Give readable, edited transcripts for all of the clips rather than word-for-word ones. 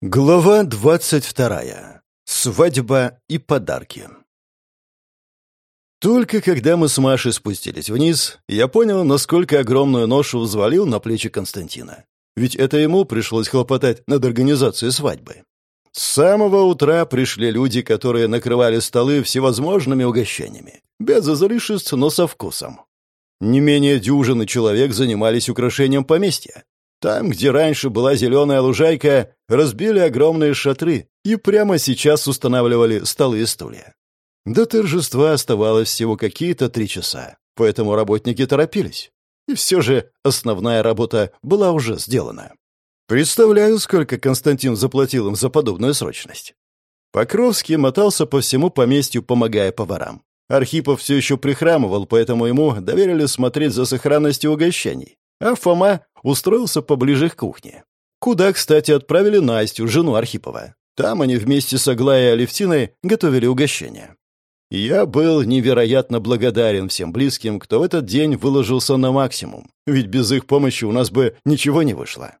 Глава 22. Свадьба и подарки. Только когда мы с Машей спустились вниз, я понял, насколько огромную ношу взвалил на плечи Константина. Ведь это ему пришлось хлопотать над организацией свадьбы. С самого утра пришли люди, которые накрывали столы всевозможными угощениями. Без излишеств, но со вкусом. Не менее дюжины человек занимались украшением поместья. Там, где раньше была зеленая лужайка, разбили огромные шатры и прямо сейчас устанавливали столы и стулья. До торжества оставалось всего какие-то 3 часа, поэтому работники торопились. И все же основная работа была уже сделана. Представляю, сколько Константин заплатил им за подобную срочность. Покровский мотался по всему поместью, помогая поварам. Архипов все еще прихрамывал, поэтому ему доверили смотреть за сохранностью угощений. А Фома устроился поближе к кухне. Куда, кстати, отправили Настю, жену Архипова. Там они вместе с Аглаей и Алевтиной готовили угощения. Я был невероятно благодарен всем близким, кто в этот день выложился на максимум, ведь без их помощи у нас бы ничего не вышло.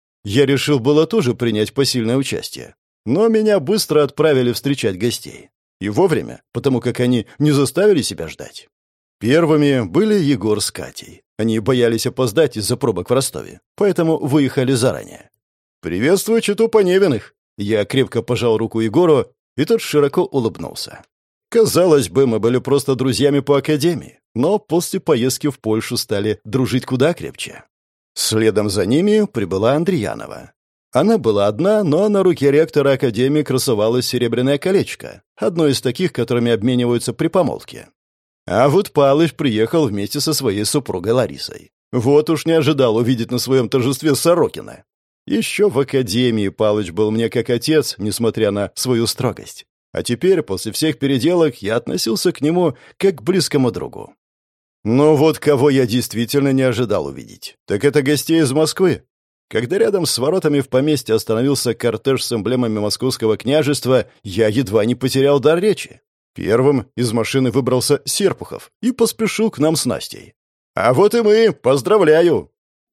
Я решил было тоже принять посильное участие, но меня быстро отправили встречать гостей. И вовремя, потому как они не заставили себя ждать. Первыми были Егор с Катей. Они боялись опоздать из-за пробок в Ростове, поэтому выехали заранее. «Приветствую чету Поневиных!» Я крепко пожал руку Егору, и тот широко улыбнулся. Казалось бы, мы были просто друзьями по академии, но после поездки в Польшу стали дружить куда крепче. Следом за ними прибыла Андриянова. Она была одна, но на руке ректора академии красовалось серебряное колечко, одно из таких, которыми обмениваются при помолвке. А вот Палыч приехал вместе со своей супругой Ларисой. Вот уж не ожидал увидеть на своем торжестве Сорокина. Еще в академии Палыч был мне как отец, несмотря на свою строгость. А теперь, после всех переделок, я относился к нему как к близкому другу. Но вот кого я действительно не ожидал увидеть, так это гостей из Москвы. Когда рядом с воротами в поместье остановился кортеж с эмблемами Московского княжества, я едва не потерял дар речи. Первым из машины выбрался Серпухов и поспешил к нам с Настей. «А вот и мы! Поздравляю!»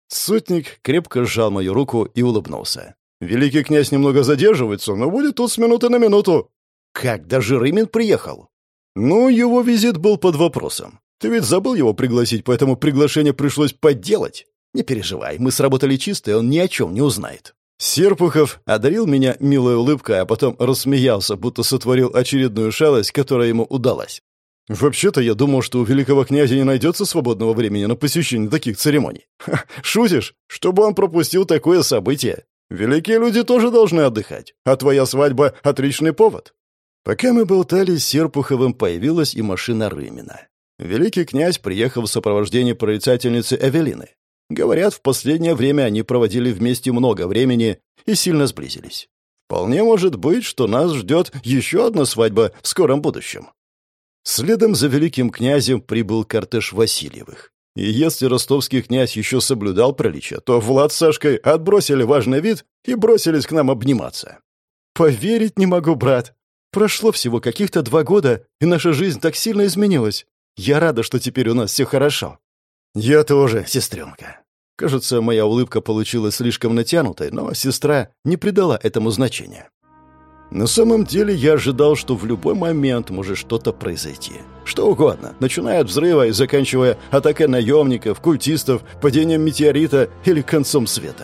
Сотник крепко сжал мою руку и улыбнулся. «Великий князь немного задерживается, но будет тут с минуты на минуту». «Как, даже Рымин приехал?» «Ну, его визит был под вопросом. Ты ведь забыл его пригласить, поэтому приглашение пришлось подделать. Не переживай, мы сработали чисто, и он ни о чем не узнает». Серпухов одарил меня милой улыбкой, а потом рассмеялся, будто сотворил очередную шалость, которая ему удалась. «Вообще-то я думал, что у великого князя не найдется свободного времени на посещение таких церемоний». «Шутишь? Чтобы он пропустил такое событие? Великие люди тоже должны отдыхать, а твоя свадьба — отличный повод». Пока мы болтали с Серпуховым, появилась и машина Рымина. Великий князь приехал в сопровождении прорицательницы Эвелины. Говорят, в последнее время они проводили вместе много времени и сильно сблизились. Вполне может быть, что нас ждет еще одна свадьба в скором будущем. Следом за великим князем прибыл кортеж Васильевых. И если ростовский князь еще соблюдал приличие, то Влад с Сашкой отбросили важный вид и бросились к нам обниматься. «Поверить не могу, брат. Прошло всего каких-то 2 года, и наша жизнь так сильно изменилась. Я рада, что теперь у нас все хорошо». «Я тоже, сестренка». Кажется, моя улыбка получилась слишком натянутой, но сестра не придала этому значения. На самом деле я ожидал, что в любой момент может что-то произойти. Что угодно, начиная от взрыва и заканчивая атакой наемников, культистов, падением метеорита или концом света.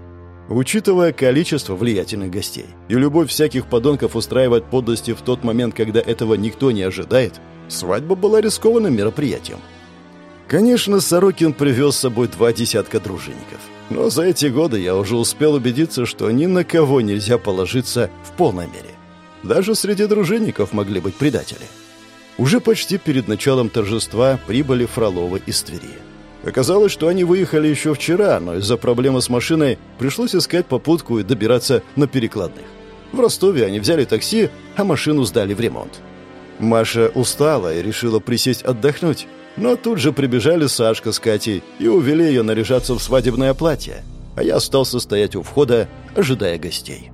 Учитывая количество влиятельных гостей и любовь всяких подонков устраивать подлости в тот момент, когда этого никто не ожидает, свадьба была рискованным мероприятием. Конечно, Сорокин привез с собой 2 десятка дружинников. Но за эти годы я уже успел убедиться, что ни на кого нельзя положиться в полной мере. Даже среди дружинников могли быть предатели. Уже почти перед началом торжества прибыли Фроловы из Твери. Оказалось, что они выехали еще вчера, но из-за проблемы с машиной пришлось искать попутку и добираться на перекладных. В Ростове они взяли такси, а машину сдали в ремонт. Маша устала и решила присесть отдохнуть. Но тут же прибежали Сашка с Катей и увели ее наряжаться в свадебное платье, а я остался стоять у входа, ожидая гостей.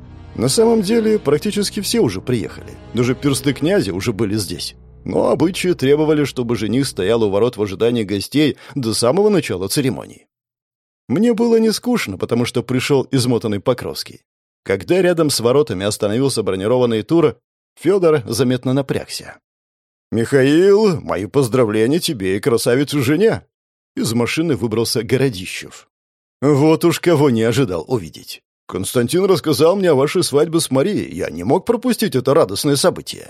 На самом деле, практически все уже приехали. Даже персты князя уже были здесь. Но обычаи требовали, чтобы жених стоял у ворот в ожидании гостей до самого начала церемонии. Мне было не скучно, потому что пришел измотанный Покровский. Когда рядом с воротами остановился бронированный тур, Федор заметно напрягся. «Михаил, мои поздравления тебе и красавице жене!» Из машины выбрался Городищев. «Вот уж кого не ожидал увидеть. Константин рассказал мне о вашей свадьбе с Марией. Я не мог пропустить это радостное событие».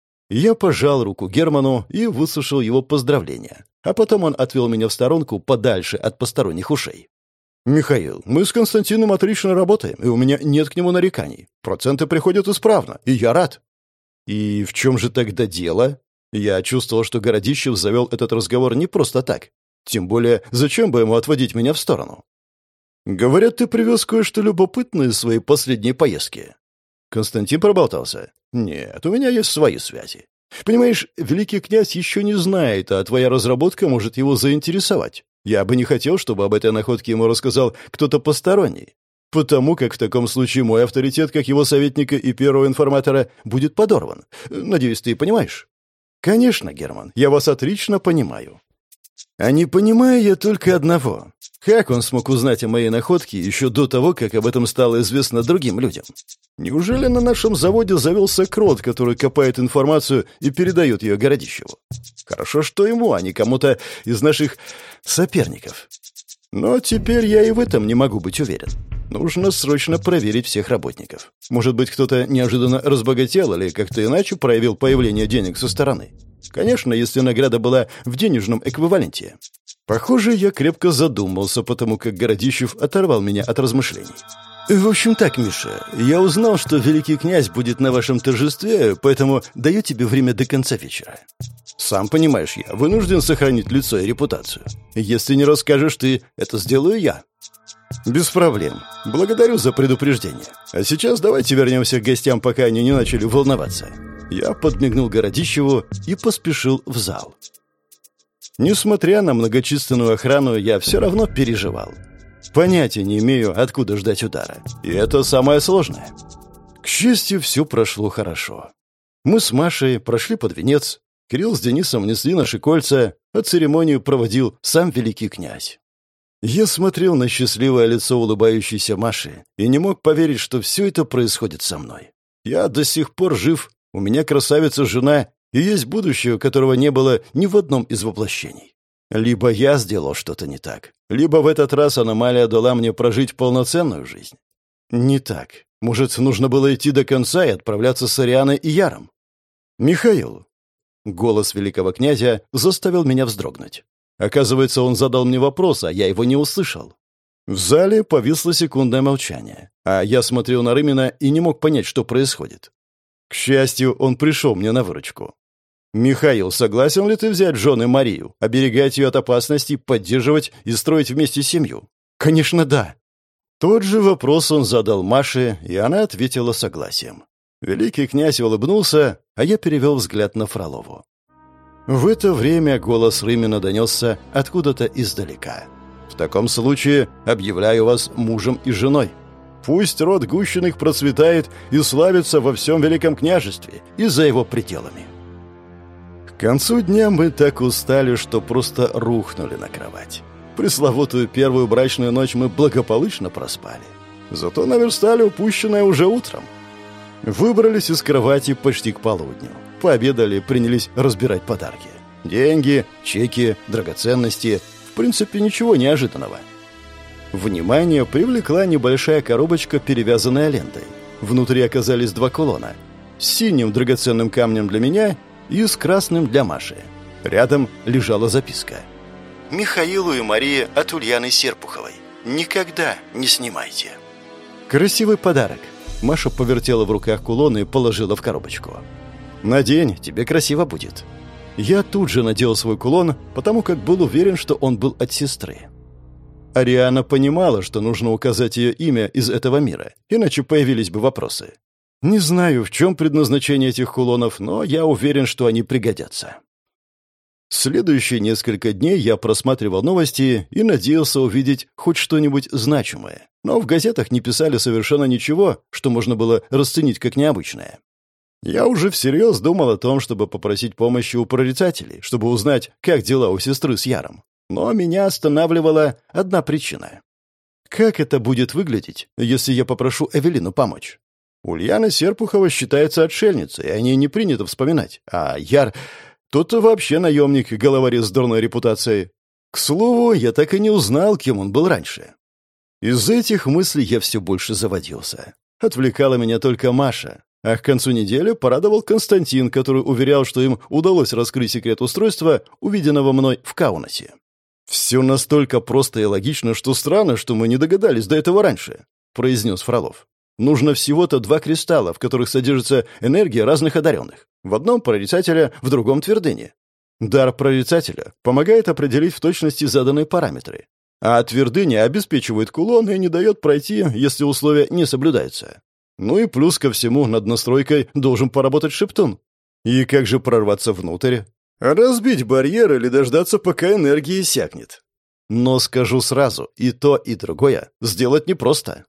Я пожал руку Герману и выслушал его поздравления. А потом он отвел меня в сторонку подальше от посторонних ушей. «Михаил, мы с Константином отлично работаем, и у меня нет к нему нареканий. Проценты приходят исправно, и я рад». «И в чем же тогда дело?» Я чувствовал, что Городищев завел этот разговор не просто так. Тем более, зачем бы ему отводить меня в сторону? «Говорят, ты привез кое-что любопытное из своей последней поездки». Константин проболтался. «Нет, у меня есть свои связи. Понимаешь, великий князь еще не знает, а твоя разработка может его заинтересовать. Я бы не хотел, чтобы об этой находке ему рассказал кто-то посторонний, потому как в таком случае мой авторитет как его советника и первого информатора будет подорван. Надеюсь, ты понимаешь?» «Конечно, Герман, я вас отлично понимаю». А не понимаю я только одного. Как он смог узнать о моей находке еще до того, как об этом стало известно другим людям? Неужели на нашем заводе завелся крот, который копает информацию и передает ее Городищеву? Хорошо, что ему, а не кому-то из наших соперников. Но теперь я и в этом не могу быть уверен. Нужно срочно проверить всех работников. Может быть, кто-то неожиданно разбогател или как-то иначе проявил появление денег со стороны. Конечно, если награда была в денежном эквиваленте. Похоже, я крепко задумался, потому как Городищев оторвал меня от размышлений. «В общем так, Миша, я узнал, что великий князь будет на вашем торжестве, поэтому даю тебе время до конца вечера. Сам понимаешь, я вынужден сохранить лицо и репутацию. Если не расскажешь ты, это сделаю я». «Без проблем. Благодарю за предупреждение. А сейчас давайте вернемся к гостям, пока они не начали волноваться». Я подмигнул Городищеву и поспешил в зал. Несмотря на многочисленную охрану, я все равно переживал. Понятия не имею, откуда ждать удара. И это самое сложное. К счастью, все прошло хорошо. Мы с Машей прошли под венец, Кирилл с Денисом несли наши кольца, а церемонию проводил сам великий князь. Я смотрел на счастливое лицо улыбающейся Маши и не мог поверить, что все это происходит со мной. Я до сих пор жив, у меня красавица-жена, и есть будущее, которого не было ни в одном из воплощений. Либо я сделал что-то не так, либо в этот раз аномалия дала мне прожить полноценную жизнь. Не так. Может, нужно было идти до конца и отправляться с Арианой и Яром? «Михаил!» Голос великого князя заставил меня вздрогнуть. Оказывается, он задал мне вопрос, а я его не услышал. В зале повисло секундное молчание, а я смотрел на Рымина и не мог понять, что происходит. К счастью, он пришел мне на выручку. «Михаил, согласен ли ты взять жены Марию, оберегать ее от опасности, поддерживать и строить вместе семью?» «Конечно, да». Тот же вопрос он задал Маше, и она ответила согласием. Великий князь улыбнулся, а я перевел взгляд на Фролову. В это время голос Рымина донесся откуда-то издалека. «В таком случае объявляю вас мужем и женой. Пусть род Гущиных процветает и славится во всем Великом княжестве и за его пределами». К концу дня мы так устали, что просто рухнули на кровать. Пресловутую первую брачную ночь мы благополучно проспали. Зато наверстали упущенное уже утром. Выбрались из кровати почти к полудню. Пообедали, принялись разбирать подарки. Деньги, чеки, драгоценности. В принципе, ничего неожиданного. Внимание привлекла небольшая коробочка, перевязанная лентой. Внутри оказались 2 кулона. С синим драгоценным камнем для меня и с красным для Маши. Рядом лежала записка. «Михаилу и Марии от Ульяны Серпуховой. Никогда не снимайте». Красивый подарок. Маша повертела в руках кулон и положила в коробочку. «Надень, тебе красиво будет». Я тут же надел свой кулон, потому как был уверен, что он был от сестры. Ариана понимала, что нужно указать ее имя из этого мира, иначе появились бы вопросы. Не знаю, в чем предназначение этих кулонов, но я уверен, что они пригодятся. Следующие несколько дней я просматривал новости и надеялся увидеть хоть что-нибудь значимое. Но в газетах не писали совершенно ничего, что можно было расценить как необычное. Я уже всерьез думал о том, чтобы попросить помощи у прорицателей, чтобы узнать, как дела у сестры с Яром. Но меня останавливала одна причина. Как это будет выглядеть, если я попрошу Эвелину помочь? Ульяна Серпухова считается отшельницей, о ней не принято вспоминать. А Яр... Тот вообще наемник, головорез с дурной репутацией. К слову, я так и не узнал, кем он был раньше. Из этих мыслей я все больше заводился. Отвлекала меня только Маша. А к концу недели порадовал Константин, который уверял, что им удалось раскрыть секрет устройства, увиденного мной в Каунасе. «Все настолько просто и логично, что странно, что мы не догадались до этого раньше», — произнес Фролов. «Нужно всего-то 2 кристалла, в которых содержится энергия разных одаренных. В одном прорицателя, в другом твердыне. Дар прорицателя помогает определить в точности заданные параметры, а твердыня обеспечивает кулон и не дает пройти, если условия не соблюдаются. Ну и плюс ко всему над настройкой должен поработать шептун. И как же прорваться внутрь? Разбить барьер или дождаться, пока энергия иссякнет? Но скажу сразу, и то, и другое сделать непросто».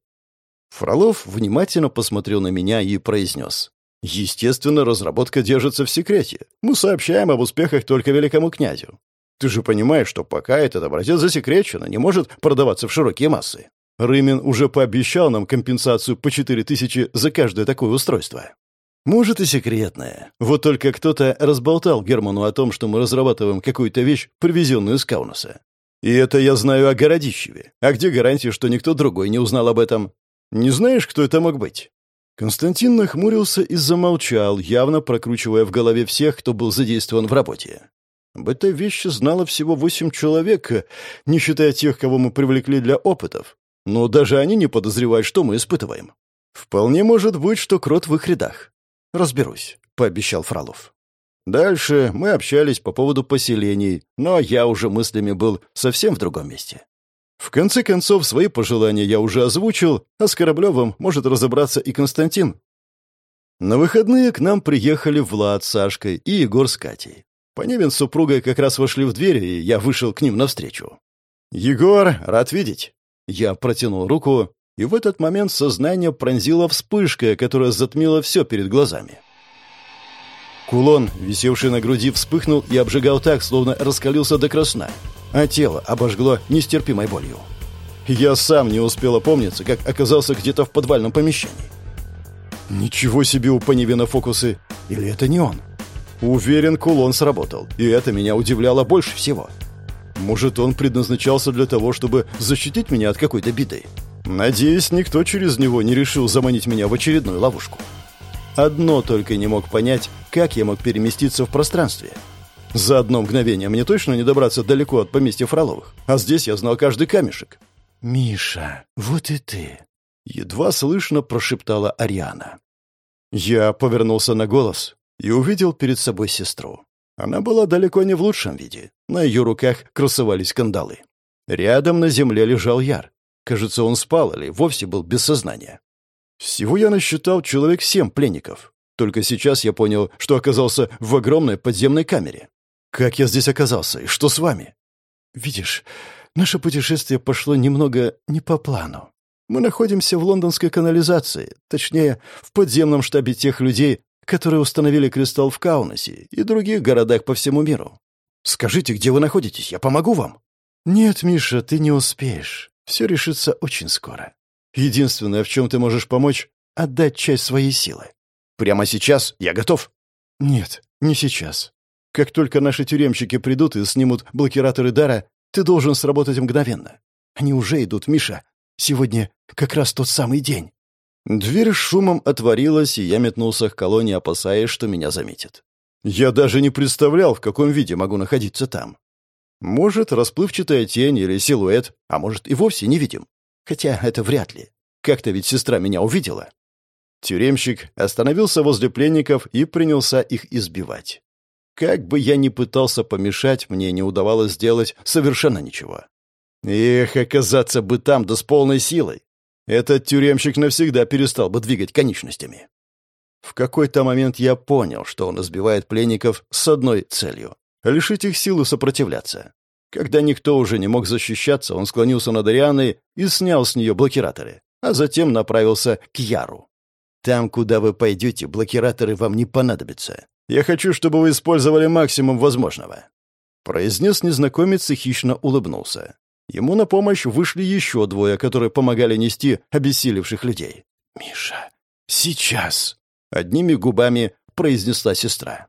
Фролов внимательно посмотрел на меня и произнес. «Естественно, разработка держится в секрете. Мы сообщаем об успехах только великому князю. Ты же понимаешь, что пока этот образец засекречен и не может продаваться в широкие массы. Рымин уже пообещал нам компенсацию по 4000 за каждое такое устройство. Может, и секретное. Вот только кто-то разболтал Герману о том, что мы разрабатываем какую-то вещь, привезенную из Каунаса. И это я знаю о Городищеве. А где гарантия, что никто другой не узнал об этом? Не знаешь, кто это мог быть?» Константин нахмурился и замолчал, явно прокручивая в голове всех, кто был задействован в работе. Об этой вещи знало всего 8 человек, не считая тех, кого мы привлекли для опытов. Но даже они не подозревают, что мы испытываем. Вполне может быть, что крот в их рядах. «Разберусь», — пообещал Фролов. Дальше мы общались по поводу поселений, но я уже мыслями был совсем в другом месте. В конце концов, свои пожелания я уже озвучил, а с Кораблевым может разобраться и Константин. На выходные к нам приехали Влад с Сашкой и Егор с Катей. Поневин с супругой как раз вошли в дверь, и я вышел к ним навстречу. «Егор, рад видеть!» Я протянул руку, и в этот момент сознание пронзила вспышка, которая затмила все перед глазами. Кулон, висевший на груди, вспыхнул и обжигал так, словно раскалился до красна, а тело обожгло нестерпимой болью. Я сам не успел опомниться, как оказался где-то в подвальном помещении. Ничего себе у Поневина фокусы! Или это не он? Уверен, кулон сработал, и это меня удивляло больше всего. Может, он предназначался для того, чтобы защитить меня от какой-то беды? Надеюсь, никто через него не решил заманить меня в очередную ловушку. Одно только не мог понять, как я мог переместиться в пространстве. За одно мгновение мне точно не добраться далеко от поместья Фроловых, а здесь я знал каждый камешек. «Миша, вот и ты!» — едва слышно прошептала Ариана. Я повернулся на голос и увидел перед собой сестру. Она была далеко не в лучшем виде. На ее руках красовались кандалы. Рядом на земле лежал Яр. Кажется, он спал или вовсе был без сознания. Всего я насчитал человек 7 пленников. Только сейчас я понял, что оказался в огромной подземной камере. Как я здесь оказался и что с вами? Видишь, наше путешествие пошло немного не по плану. Мы находимся в лондонской канализации, точнее, в подземном штабе тех людей, которые установили кристалл в Каунасе и других городах по всему миру. Скажите, где вы находитесь, я помогу вам. Нет, Миша, ты не успеешь. Все решится очень скоро. Единственное, в чем ты можешь помочь — отдать часть своей силы. Прямо сейчас я готов. Нет, не сейчас. Как только наши тюремщики придут и снимут блокираторы дара, ты должен сработать мгновенно. Они уже идут, Миша. Сегодня как раз тот самый день. Дверь с шумом отворилась, и я метнулся к колонне, опасаясь, что меня заметят. Я даже не представлял, в каком виде могу находиться там. Может, расплывчатая тень или силуэт, а может, и вовсе невидим. Хотя это вряд ли. Как-то ведь сестра меня увидела. Тюремщик остановился возле пленников и принялся их избивать. Как бы я ни пытался помешать, мне не удавалось сделать совершенно ничего. Эх, оказаться бы там, да с полной силой. Этот тюремщик навсегда перестал бы двигать конечностями. В какой-то момент я понял, что он избивает пленников с одной целью — лишить их силы сопротивляться. Когда никто уже не мог защищаться, он склонился над Арианой и снял с нее блокираторы, а затем направился к Яру. «Там, куда вы пойдете, блокираторы вам не понадобятся. Я хочу, чтобы вы использовали максимум возможного», — произнес незнакомец и хищно улыбнулся. Ему на помощь вышли еще двое, которые помогали нести обессилевших людей. «Миша, сейчас!» — одними губами произнесла сестра.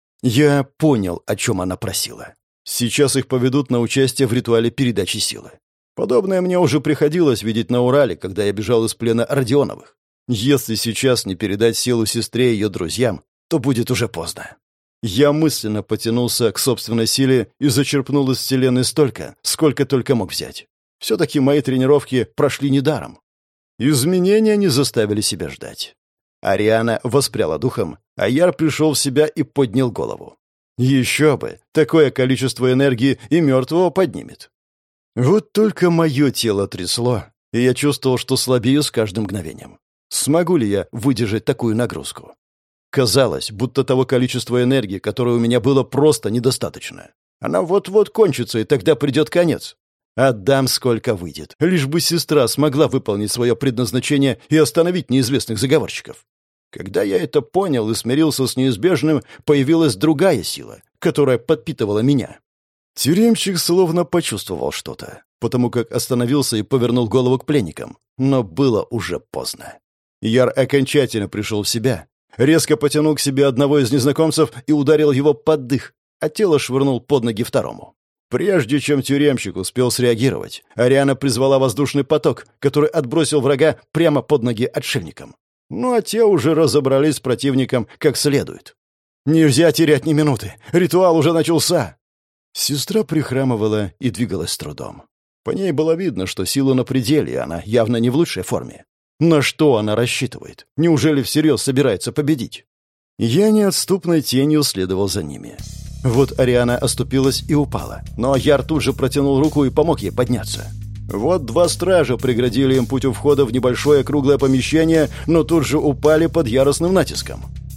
Я понял, о чем она просила. Сейчас их поведут на участие в ритуале передачи силы. Подобное мне уже приходилось видеть на Урале, когда я бежал из плена Родионовых. Если сейчас не передать силу сестре и ее друзьям, то будет уже поздно. Я мысленно потянулся к собственной силе и зачерпнул из вселенной столько, сколько только мог взять. Все-таки мои тренировки прошли недаром. Изменения не заставили себя ждать. Ариана воспряла духом, а Яр пришел в себя и поднял голову. Еще бы, такое количество энергии и мертвого поднимет. Вот только мое тело трясло, и я чувствовал, что слабею с каждым мгновением. Смогу ли я выдержать такую нагрузку? Казалось, будто того количества энергии, которое у меня было, просто недостаточно. Она вот-вот кончится, и тогда придет конец. Отдам, сколько выйдет, лишь бы сестра смогла выполнить свое предназначение и остановить неизвестных заговорщиков. Когда я это понял и смирился с неизбежным, появилась другая сила, которая подпитывала меня. Тюремщик словно почувствовал что-то, потому как остановился и повернул голову к пленникам. Но было уже поздно. Яр окончательно пришел в себя, резко потянул к себе одного из незнакомцев и ударил его под дых, а тело швырнул под ноги второму. Прежде чем тюремщик успел среагировать, Ариана призвала воздушный поток, который отбросил врага прямо под ноги отшельникам. Ну а те уже разобрались с противником как следует. «Нельзя терять ни минуты! Ритуал уже начался!» Сестра прихрамывала и двигалась с трудом. По ней было видно, что сила на пределе, и она явно не в лучшей форме. На что она рассчитывает? Неужели всерьез собирается победить? Я неотступной тенью следовал за ними. Вот Ариана оступилась и упала, но Яр тут же протянул руку и помог ей подняться. Вот два стража преградили им путь у входа в небольшое круглое помещение, но тут же упали под яростным натиском.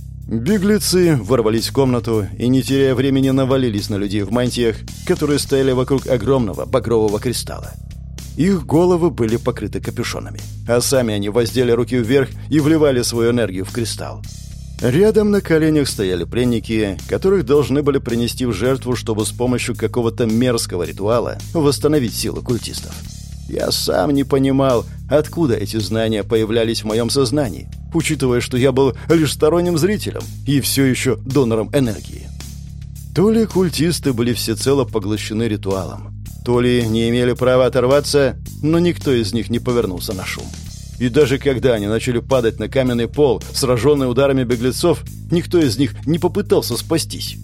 Беглецы ворвались в комнату и, не теряя времени, навалились на людей в мантиях, которые стояли вокруг огромного багрового кристалла. Их головы были покрыты капюшонами, а сами они воздели руки вверх и вливали свою энергию в кристалл. Рядом на коленях стояли пленники, которых должны были принести в жертву, чтобы с помощью какого-то мерзкого ритуала восстановить силу культистов. Я сам не понимал, откуда эти знания появлялись в моем сознании, учитывая, что я был лишь сторонним зрителем и все еще донором энергии. То ли культисты были всецело поглощены ритуалом, то ли не имели права оторваться, но никто из них не повернулся на шум. И даже когда они начали падать на каменный пол, сраженные ударами беглецов, никто из них не попытался спастись.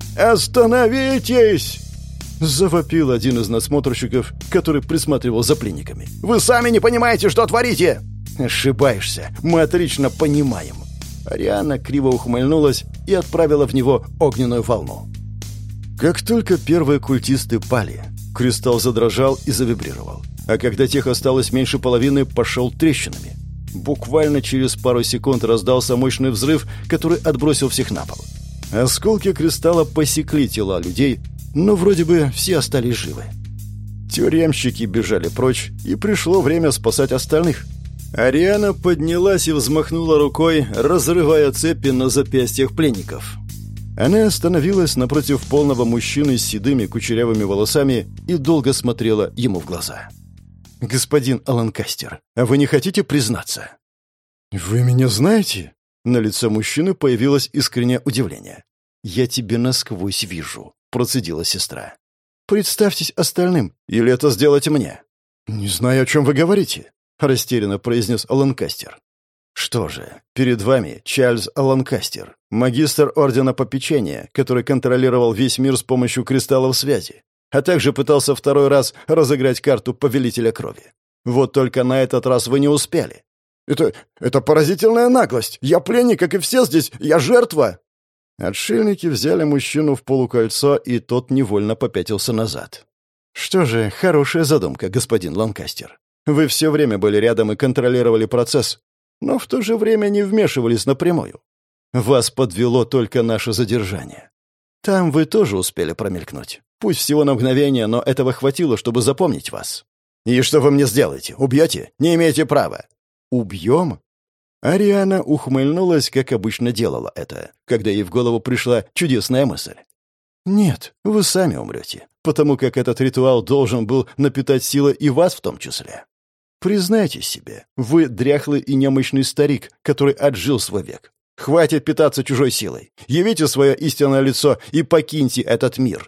«Остановитесь!» — завопил один из надсмотрщиков, который присматривал за пленниками. «Вы сами не понимаете, что творите!» «Ошибаешься, мы отлично понимаем». Ариана криво ухмыльнулась и отправила в него огненную волну. Как только первые культисты пали, кристалл задрожал и завибрировал. А когда тех осталось меньше половины, пошел трещинами. Буквально через пару секунд раздался мощный взрыв, который отбросил всех на пол. Осколки кристалла посекли тела людей, но вроде бы все остались живы. Тюремщики бежали прочь, и пришло время спасать остальных. Ариана поднялась и взмахнула рукой, разрывая цепи на запястьях пленников. Она остановилась напротив полного мужчины с седыми кучерявыми волосами и долго смотрела ему в глаза. «Господин Ланкастер, а вы не хотите признаться?» «Вы меня знаете?» На лице мужчины появилось искреннее удивление. «Я тебя насквозь вижу», — процедила сестра. «Представьтесь остальным, или это сделать мне?» «Не знаю, о чем вы говорите», — растерянно произнес Ланкастер. «Что же, перед вами Чарльз Ланкастер, магистр Ордена Попечения, который контролировал весь мир с помощью кристаллов связи, а также пытался второй раз разыграть карту Повелителя Крови. Вот только на этот раз вы не успели». «Это поразительная наглость! Я пленник, как и все здесь! Я жертва!» Отшельники взяли мужчину в полукольцо, и тот невольно попятился назад. «Что же, хорошая задумка, господин Ланкастер. Вы все время были рядом и контролировали процесс, но в то же время не вмешивались напрямую. Вас подвело только наше задержание. Там вы тоже успели промелькнуть. Пусть всего на мгновение, но этого хватило, чтобы запомнить вас. И что вы мне сделаете? Убьете? Не имеете права». «Убьем?» Ариана ухмыльнулась, как обычно делала это, когда ей в голову пришла чудесная мысль. Нет, вы сами умрете, потому как этот ритуал должен был напитать силой и вас в том числе. Признайтесь себе, вы дряхлый и немощный старик, который отжил свой век. Хватит питаться чужой силой. Явите свое истинное лицо и покиньте этот мир».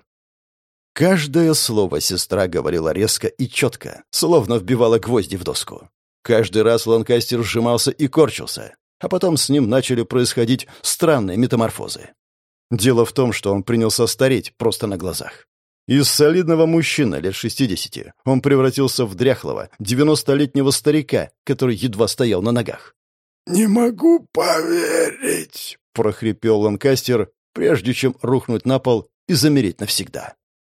Каждое слово сестра говорила резко и четко, словно вбивала гвозди в доску. Каждый раз Ланкастер сжимался и корчился, а потом с ним начали происходить странные метаморфозы. Дело в том, что он принялся стареть просто на глазах. Из солидного мужчины лет 60 он превратился в дряхлого, 90-летнего старика, который едва стоял на ногах. «Не могу поверить», — прохрипел Ланкастер, прежде чем рухнуть на пол и замереть навсегда.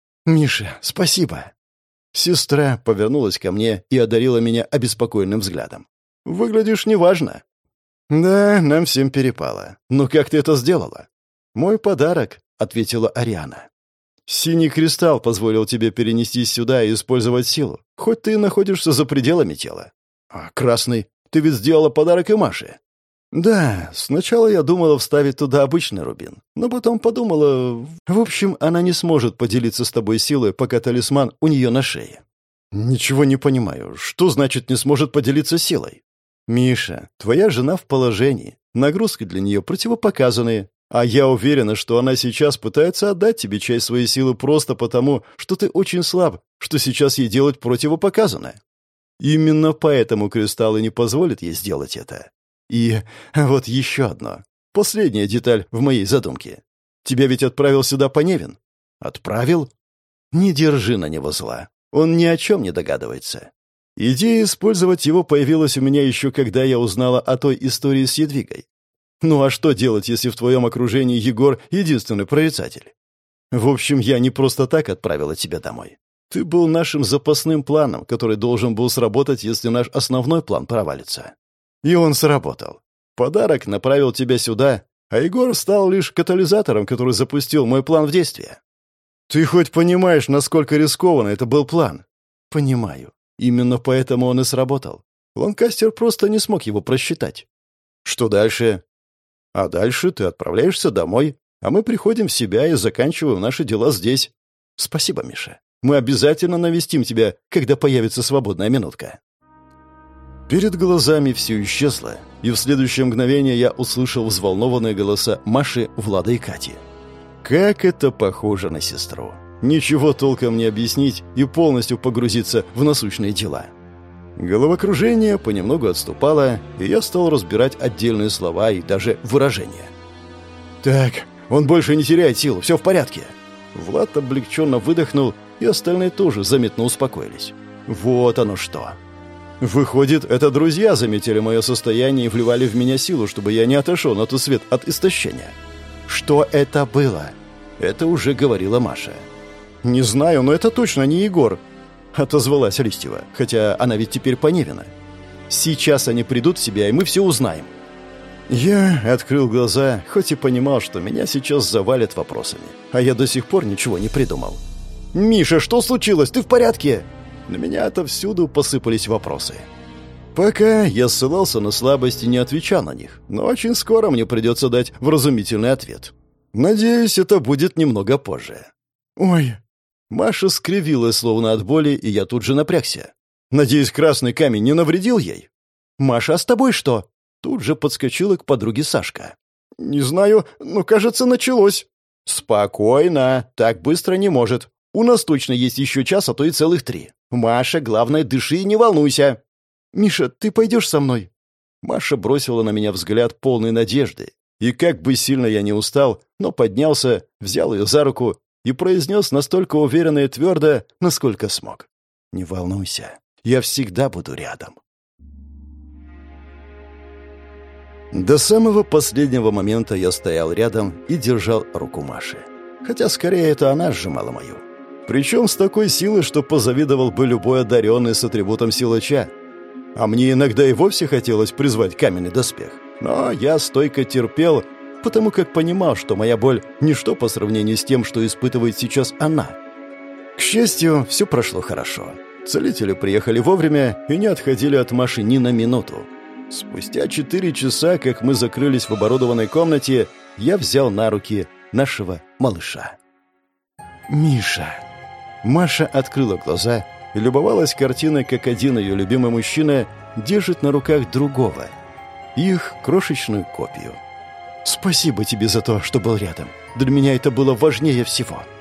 «Миша, спасибо». Сестра повернулась ко мне и одарила меня обеспокоенным взглядом. «Выглядишь неважно». «Да, нам всем перепало. Но как ты это сделала?» «Мой подарок», — ответила Ариана. «Синий кристалл позволил тебе перенестись сюда и использовать силу, хоть ты и находишься за пределами тела. А красный, ты ведь сделала подарок и Маше». «Да, сначала я думала вставить туда обычный рубин, но потом подумала... В общем, она не сможет поделиться с тобой силой, пока талисман у нее на шее». «Ничего не понимаю. Что значит не сможет поделиться силой?» «Миша, твоя жена в положении. Нагрузки для нее противопоказанные. А я уверена, что она сейчас пытается отдать тебе часть своей силы просто потому, что ты очень слаб, что сейчас ей делать противопоказанное. Именно поэтому кристаллы не позволят ей сделать это. И вот еще одно. Последняя деталь в моей задумке. Тебя ведь отправил сюда Поневин? Отправил? Не держи на него зла. Он ни о чем не догадывается. Идея использовать его появилась у меня еще когда я узнала о той истории с Едвигой. Ну а что делать, если в твоем окружении Егор единственный прорицатель? В общем, я не просто так отправила тебя домой. Ты был нашим запасным планом, который должен был сработать, если наш основной план провалится. И он сработал. Подарок направил тебя сюда, а Егор стал лишь катализатором, который запустил мой план в действие. Ты хоть понимаешь, насколько рискованно это был план? Понимаю. Именно поэтому он и сработал. Ланкастер просто не смог его просчитать. Что дальше? А дальше ты отправляешься домой, а мы приходим в себя и заканчиваем наши дела здесь. Спасибо, Миша. Мы обязательно навестим тебя, когда появится свободная минутка». Перед глазами все исчезло, и в следующее мгновение я услышал взволнованные голоса Маши, Влада и Кати. Как это похоже на сестру. Ничего толком не объяснить и полностью погрузиться в насущные дела. Головокружение понемногу отступало, и я стал разбирать отдельные слова и даже выражения. «Так, он больше не теряет силу, все в порядке». Влад облегченно выдохнул, и остальные тоже заметно успокоились. «Вот оно что». Выходит, это друзья заметили мое состояние и вливали в меня силу, чтобы я не отошел на тот свет от истощения. Что это было? Это уже говорила Маша. «Не знаю, но это точно не Егор», — отозвалась Листьева, хотя она ведь теперь Поневина. «Сейчас они придут в себя, и мы все узнаем». Я открыл глаза, хоть и понимал, что меня сейчас завалят вопросами, а я до сих пор ничего не придумал. «Миша, что случилось? Ты в порядке?» На меня отовсюду посыпались вопросы. Пока я ссылался на слабость и не отвечал на них, но очень скоро мне придется дать вразумительный ответ. Надеюсь, это будет немного позже. «Ой!» Маша скривилась словно от боли, и я тут же напрягся. «Надеюсь, красный камень не навредил ей?» «Маша, а с тобой что?» Тут же подскочила к подруге Сашка. «Не знаю, но, кажется, началось». «Спокойно, так быстро не может. У нас точно есть еще час, а то и целых 3. Маша, главное, дыши и не волнуйся». «Миша, ты пойдешь со мной?» Маша бросила на меня взгляд полной надежды. И как бы сильно я не устал, но поднялся, взял ее за руку и произнес настолько уверенно и твердо, насколько смог. «Не волнуйся, я всегда буду рядом». До самого последнего момента я стоял рядом и держал руку Маши. Хотя скорее это она сжимала мою. Причем с такой силой, что позавидовал бы любой одаренный с атрибутом силача. А мне иногда и вовсе хотелось призвать каменный доспех. Но я стойко терпел, потому как понимал, что моя боль – ничто по сравнению с тем, что испытывает сейчас она. К счастью, все прошло хорошо. Целители приехали вовремя и не отходили от Маши ни на минуту. Спустя 4 часа, как мы закрылись в оборудованной комнате, я взял на руки нашего малыша. Миша. Маша открыла глаза и любовалась картиной, как один ее любимый мужчина держит на руках другого. Их крошечную копию. «Спасибо тебе за то, что был рядом. Для меня это было важнее всего».